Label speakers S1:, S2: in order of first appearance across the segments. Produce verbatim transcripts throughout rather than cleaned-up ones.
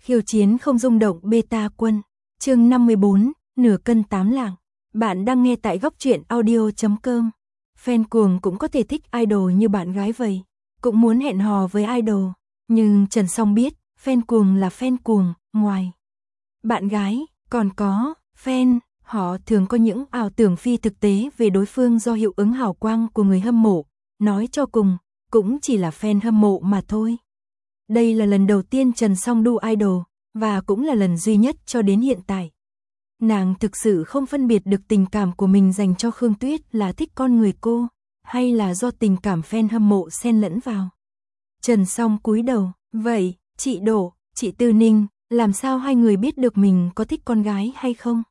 S1: Khiêu chiến không rung động beta quân. Chương năm mươi bốn, nửa cân tám lạng. Bạn đang nghe tại góc truyện audio chấm com. Fan cuồng cũng có thể thích idol như bạn gái vậy, cũng muốn hẹn hò với idol, nhưng Trần Song biết, fan cuồng là fan cuồng, ngoài bạn gái, còn có fan, họ thường có những ảo tưởng phi thực tế về đối phương do hiệu ứng hào quang của người hâm mộ, nói cho cùng, cũng chỉ là fan hâm mộ mà thôi. Đây là lần đầu tiên Trần Song đu idol, và cũng là lần duy nhất cho đến hiện tại. Nàng thực sự không phân biệt được tình cảm của mình dành cho Khương Tuyết là thích con người cô, hay là do tình cảm fan hâm mộ xen lẫn vào. Trần Song cúi đầu, vậy, chị Đỗ, chị Tư Ninh, làm sao hai người biết được mình có thích con gái hay không?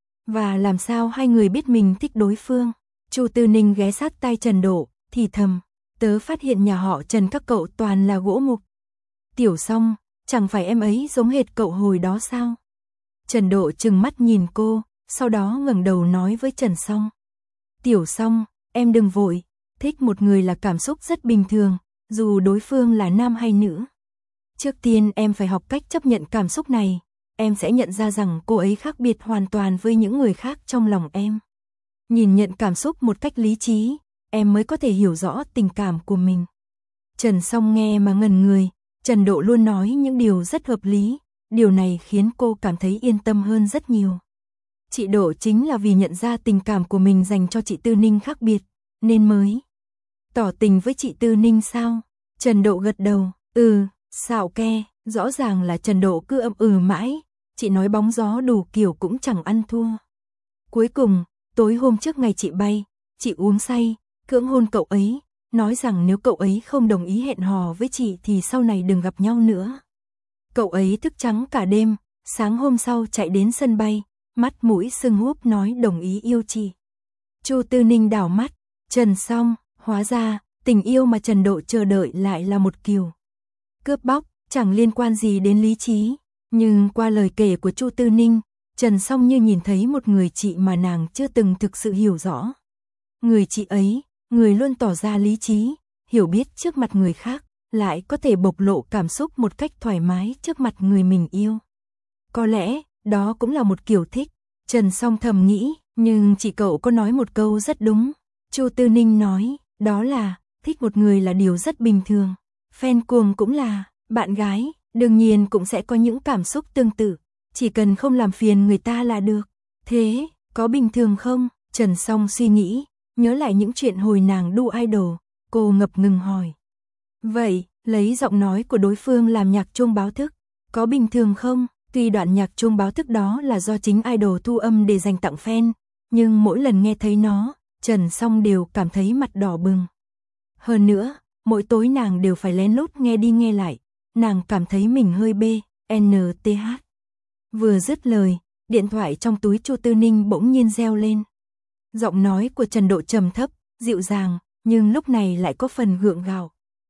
S1: Và làm sao hai người biết mình thích đối phương? Chu Tư Ninh ghé sát tai Trần Đỗ, thì thầm, tớ phát hiện nhà họ Trần các cậu toàn là gỗ mục. Tiểu Song, chẳng phải em ấy giống hệt cậu hồi đó sao? Trần Đỗ trừng mắt nhìn cô, sau đó ngẩng đầu nói với Trần Song. Tiểu Song, em đừng vội, thích một người là cảm xúc rất bình thường, dù đối phương là nam hay nữ. Trước tiên em phải học cách chấp nhận cảm xúc này, em sẽ nhận ra rằng cô ấy khác biệt hoàn toàn với những người khác trong lòng em. Nhìn nhận cảm xúc một cách lý trí, em mới có thể hiểu rõ tình cảm của mình. Trần Song nghe mà ngẩn người, Trần Đỗ luôn nói những điều rất hợp lý, điều này khiến cô cảm thấy yên tâm hơn rất nhiều. Chị Đỗ chính là vì nhận ra tình cảm của mình dành cho chị Tư Ninh khác biệt, nên mới tỏ tình với chị Tư Ninh sao? Trần Đỗ gật đầu, ừ, xạo ke, rõ ràng là Trần Đỗ cứ ậm ừ mãi, chị nói bóng gió đủ kiểu cũng chẳng ăn thua. Cuối cùng, tối hôm trước ngày chị bay, chị uống say, cưỡng hôn cậu ấy, nói rằng nếu cậu ấy không đồng ý hẹn hò với chị thì sau này đừng gặp nhau nữa. Cậu ấy thức trắng cả đêm, sáng hôm sau chạy đến sân bay, mắt mũi sưng húp nói đồng ý yêu chị. Chu Tư Ninh đảo mắt, Trần Song, hóa ra, tình yêu mà Trần Đỗ chờ đợi lại là một kiểu cướp bóc, chẳng liên quan gì đến lý trí, nhưng qua lời kể của Chu Tư Ninh, Trần Song như nhìn thấy một người chị mà nàng chưa từng thực sự hiểu rõ. Người chị ấy, người luôn tỏ ra lý trí, hiểu biết trước mặt người khác, lại có thể bộc lộ cảm xúc một cách thoải mái trước mặt người mình yêu. Có lẽ, đó cũng là một kiểu thích, Trần Song thầm nghĩ, nhưng chị cậu có nói một câu rất đúng. Chu Tư Ninh nói, đó là, thích một người là điều rất bình thường. Fan cuồng cũng là, bạn gái, đương nhiên cũng sẽ có những cảm xúc tương tự, chỉ cần không làm phiền người ta là được. Thế, có bình thường không? Trần Song suy nghĩ, nhớ lại những chuyện hồi nàng đu idol, cô ngập ngừng hỏi. Vậy, lấy giọng nói của đối phương làm nhạc chuông báo thức, có bình thường không? Tuy đoạn nhạc chuông báo thức đó là do chính idol thu âm để dành tặng fan, nhưng mỗi lần nghe thấy nó, Trần Song đều cảm thấy mặt đỏ bừng. Hơn nữa, mỗi tối nàng đều phải lén lút nghe đi nghe lại, nàng cảm thấy mình hơi bê, en tê hát. Vừa dứt lời, điện thoại trong túi Chu Tư Ninh bỗng nhiên reo lên. Giọng nói của Trần Đỗ trầm thấp, dịu dàng, nhưng lúc này lại có phần gượng gạo.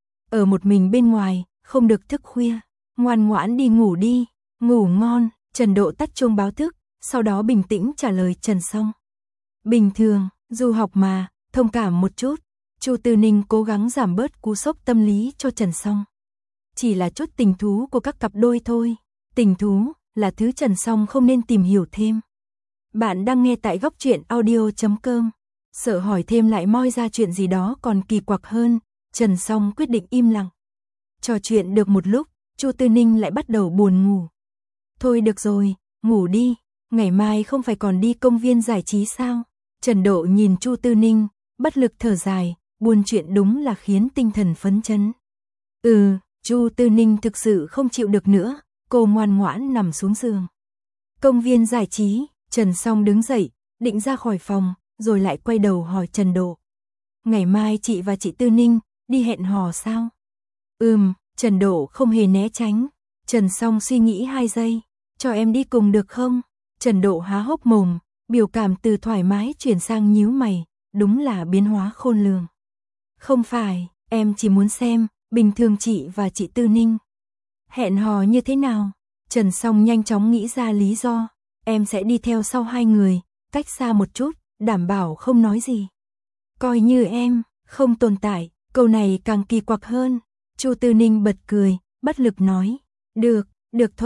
S1: Ở một mình bên ngoài, không được thức khuya, ngoan ngoãn đi ngủ đi, ngủ ngon. Trần Đỗ tắt chuông báo thức, sau đó bình tĩnh trả lời Trần Song. Bình thường, du học mà, thông cảm một chút. Chu Tư Ninh cố gắng giảm bớt cú sốc tâm lý cho Trần Song. Chỉ là chút tình thú của các cặp đôi thôi, tình thú là thứ Trần Song không nên tìm hiểu thêm. Bạn đang nghe tại góc truyện audio chấm com. Sợ hỏi thêm lại moi ra chuyện gì đó còn kỳ quặc hơn, Trần Song quyết định im lặng. Trò chuyện được một lúc, Chu Tư Ninh lại bắt đầu buồn ngủ. Thôi được rồi, ngủ đi, ngày mai không phải còn đi công viên giải trí sao? Trần Đỗ nhìn Chu Tư Ninh, bất lực thở dài, buồn chuyện đúng là khiến tinh thần phấn chấn. Ừ, Chu Tư Ninh thực sự không chịu được nữa, cô ngoan ngoãn nằm xuống giường. Công viên giải trí, Trần Song đứng dậy, định ra khỏi phòng, rồi lại quay đầu hỏi Trần Đỗ. Ngày mai chị và chị Tư Ninh đi hẹn hò sao? Ừm, Trần Đỗ không hề né tránh. Trần Song suy nghĩ hai giây, cho em đi cùng được không? Trần Đỗ há hốc mồm, biểu cảm từ thoải mái chuyển sang nhíu mày, đúng là biến hóa khôn lường. Không phải, em chỉ muốn xem, bình thường chị và chị Tư Ninh hẹn hò như thế nào? Trần Song nhanh chóng nghĩ ra lý do, em sẽ đi theo sau hai người, cách xa một chút, đảm bảo không nói gì. Coi như em không tồn tại, câu này càng kỳ quặc hơn. Chu Tư Ninh bật cười, bất lực nói, được, được thôi,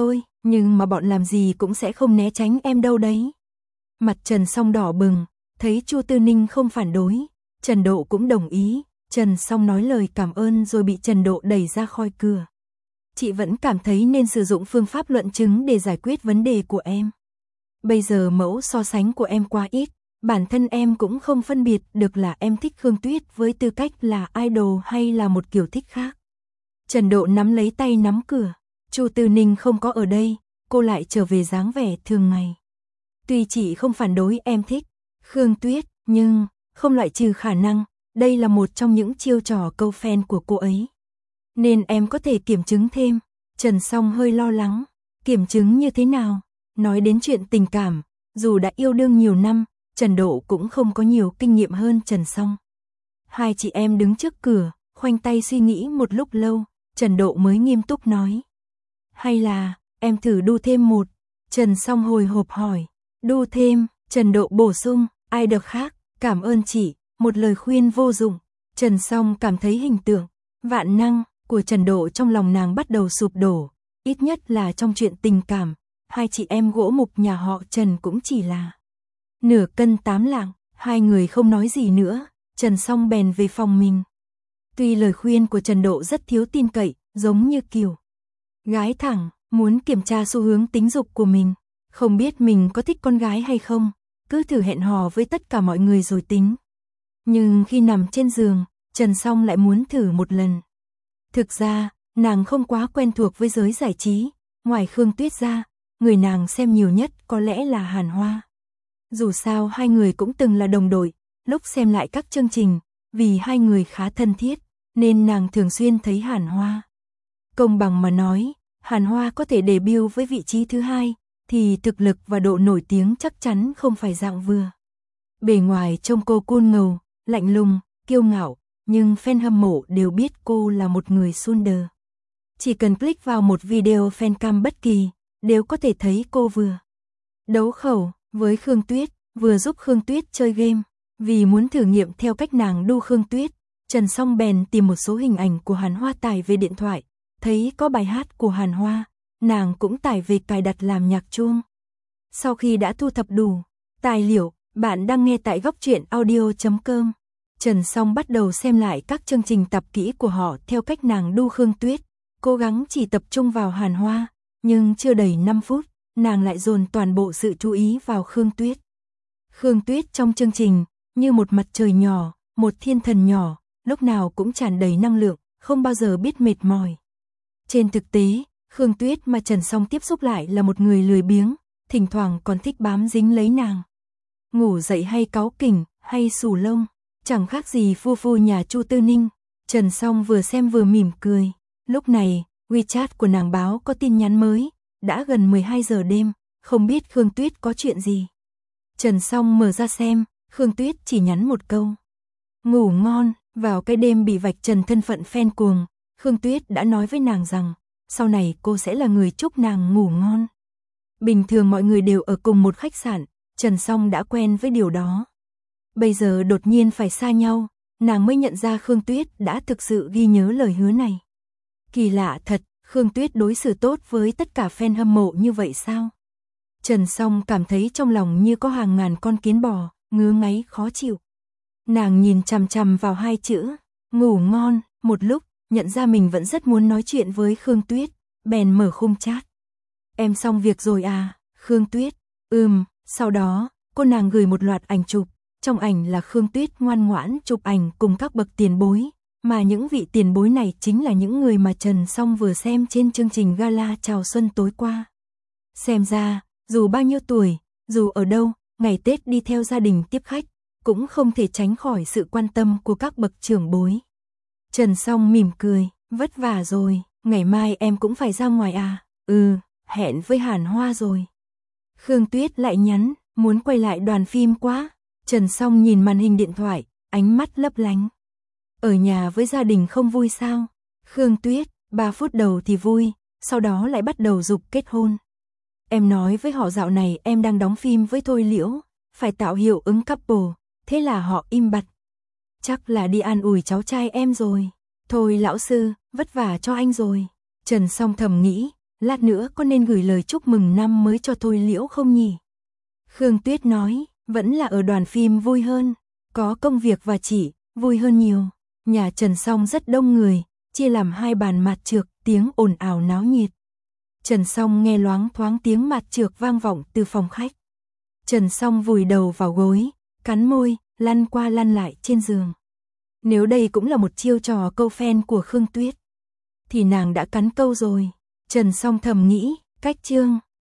S1: Nhưng mà bọn làm gì cũng sẽ không né tránh em đâu đấy. Mặt Trần Song đỏ bừng, thấy Chu Tư Ninh không phản đối, Trần Độ cũng đồng ý, Trần Song nói lời cảm ơn rồi bị Trần Độ đẩy ra khỏi cửa. Chị vẫn cảm thấy nên sử dụng phương pháp luận chứng để giải quyết vấn đề của em. Bây giờ mẫu so sánh của em quá ít, bản thân em cũng không phân biệt được là em thích Khương Tuyết với tư cách là idol hay là một kiểu thích khác. Trần Độ nắm lấy tay nắm cửa, Chu Tư Ninh không có ở đây, cô lại trở về dáng vẻ thường ngày. Tuy chị không phản đối em thích Khương Tuyết, nhưng không loại trừ khả năng đây là một trong những chiêu trò câu fan của cô ấy. Nên em có thể kiểm chứng thêm. Trần Song hơi lo lắng. Kiểm chứng như thế nào? Nói đến chuyện tình cảm, dù đã yêu đương nhiều năm, Trần Độ cũng không có nhiều kinh nghiệm hơn Trần Song. Hai chị em đứng trước cửa, khoanh tay suy nghĩ một lúc lâu, Trần Độ mới nghiêm túc nói. Hay là, em thử đu thêm một. Trần Song hồi hộp hỏi. Đu thêm, Trần Độ bổ sung, ai được khác, cảm ơn chị, một lời khuyên vô dụng. Trần Song cảm thấy hình tượng, vạn năng của Trần Độ trong lòng nàng bắt đầu sụp đổ, ít nhất là trong chuyện tình cảm, hai chị em gỗ mục nhà họ Trần cũng chỉ là nửa cân tám lạng, hai người không nói gì nữa, Trần Song bèn về phòng mình. Tuy lời khuyên của Trần Độ rất thiếu tin cậy, giống như kiểu gái thẳng, muốn kiểm tra xu hướng tính dục của mình, không biết mình có thích con gái hay không, cứ thử hẹn hò với tất cả mọi người rồi tính. Nhưng khi nằm trên giường, Trần Song lại muốn thử một lần. Thực ra, nàng không quá quen thuộc với giới giải trí, ngoài Khương Tuyết ra, người nàng xem nhiều nhất có lẽ là Hàn Hoa. Dù sao hai người cũng từng là đồng đội, lúc xem lại các chương trình, vì hai người khá thân thiết, nên nàng thường xuyên thấy Hàn Hoa. Công bằng mà nói, Hàn Hoa có thể debut với vị trí thứ hai, thì thực lực và độ nổi tiếng chắc chắn không phải dạng vừa. Bề ngoài trông cô cool ngầu, lạnh lùng, kiêu ngạo, nhưng fan hâm mộ đều biết cô là một người sunder. Chỉ cần click vào một video fancam bất kỳ, đều có thể thấy cô vừa đấu khẩu với Khương Tuyết, vừa giúp Khương Tuyết chơi game. Vì muốn thử nghiệm theo cách nàng đu Khương Tuyết, Trần Song bèn tìm một số hình ảnh của Hàn Hoa tải về điện thoại, thấy có bài hát của Hàn Hoa, nàng cũng tải về cài đặt làm nhạc chuông. Sau khi đã thu thập đủ tài liệu, bạn đang nghe tại góc truyện audio chấm com. Trần Song bắt đầu xem lại các chương trình tập kỹ của họ theo cách nàng đu Khương Tuyết, cố gắng chỉ tập trung vào Hàn Hoa, nhưng chưa đầy năm phút, nàng lại dồn toàn bộ sự chú ý vào Khương Tuyết. Khương Tuyết trong chương trình, như một mặt trời nhỏ, một thiên thần nhỏ, lúc nào cũng tràn đầy năng lượng, không bao giờ biết mệt mỏi. Trên thực tế, Khương Tuyết mà Trần Song tiếp xúc lại là một người lười biếng, thỉnh thoảng còn thích bám dính lấy nàng. Ngủ dậy hay cáu kỉnh, hay xù lông, chẳng khác gì phu phu nhà Chu Tư Ninh. Trần Song vừa xem vừa mỉm cười. Lúc này, WeChat của nàng báo có tin nhắn mới, đã gần mười hai giờ đêm, không biết Khương Tuyết có chuyện gì. Trần Song mở ra xem, Khương Tuyết chỉ nhắn một câu. Ngủ ngon, vào cái đêm bị vạch trần thân phận fan cuồng, Khương Tuyết đã nói với nàng rằng, sau này cô sẽ là người chúc nàng ngủ ngon. Bình thường mọi người đều ở cùng một khách sạn, Trần Song đã quen với điều đó. Bây giờ đột nhiên phải xa nhau, nàng mới nhận ra Khương Tuyết đã thực sự ghi nhớ lời hứa này. Kỳ lạ thật, Khương Tuyết đối xử tốt với tất cả fan hâm mộ như vậy sao? Trần Song cảm thấy trong lòng như có hàng ngàn con kiến bò, ngứa ngáy khó chịu. Nàng nhìn chằm chằm vào hai chữ, ngủ ngon, một lúc, nhận ra mình vẫn rất muốn nói chuyện với Khương Tuyết, bèn mở khung chat. Em xong việc rồi à, Khương Tuyết? Ừm, sau đó, cô nàng gửi một loạt ảnh chụp, trong ảnh là Khương Tuyết ngoan ngoãn chụp ảnh cùng các bậc tiền bối, mà những vị tiền bối này chính là những người mà Trần Song vừa xem trên chương trình gala chào xuân tối qua. Xem ra, dù bao nhiêu tuổi, dù ở đâu, ngày Tết đi theo gia đình tiếp khách, cũng không thể tránh khỏi sự quan tâm của các bậc trưởng bối. Trần Song mỉm cười, vất vả rồi, ngày mai em cũng phải ra ngoài à? Ừ, hẹn với Hàn Hoa rồi. Khương Tuyết lại nhắn, muốn quay lại đoàn phim quá. Trần Song nhìn màn hình điện thoại, ánh mắt lấp lánh. Ở nhà với gia đình không vui sao? Khương Tuyết, ba phút đầu thì vui, sau đó lại bắt đầu giục kết hôn. Em nói với họ dạo này em đang đóng phim với Thôi Liễu, phải tạo hiệu ứng couple, thế là họ im bặt. Chắc là đi an ủi cháu trai em rồi. Thôi lão sư, vất vả cho anh rồi. Trần Song thầm nghĩ, lát nữa có nên gửi lời chúc mừng năm mới cho Thôi Liễu không nhỉ? Khương Tuyết nói, vẫn là ở đoàn phim vui hơn, có công việc và chị, vui hơn nhiều. Nhà Trần Song rất đông người, chia làm hai bàn mạt trược, tiếng ồn ào náo nhiệt. Trần Song nghe loáng thoáng tiếng mạt trược vang vọng từ phòng khách. Trần Song vùi đầu vào gối, cắn môi, lăn qua lăn lại trên giường. Nếu đây cũng là một chiêu trò câu fan của Khương Tuyết, thì nàng đã cắn câu rồi. Trần Song thầm nghĩ, cách chương.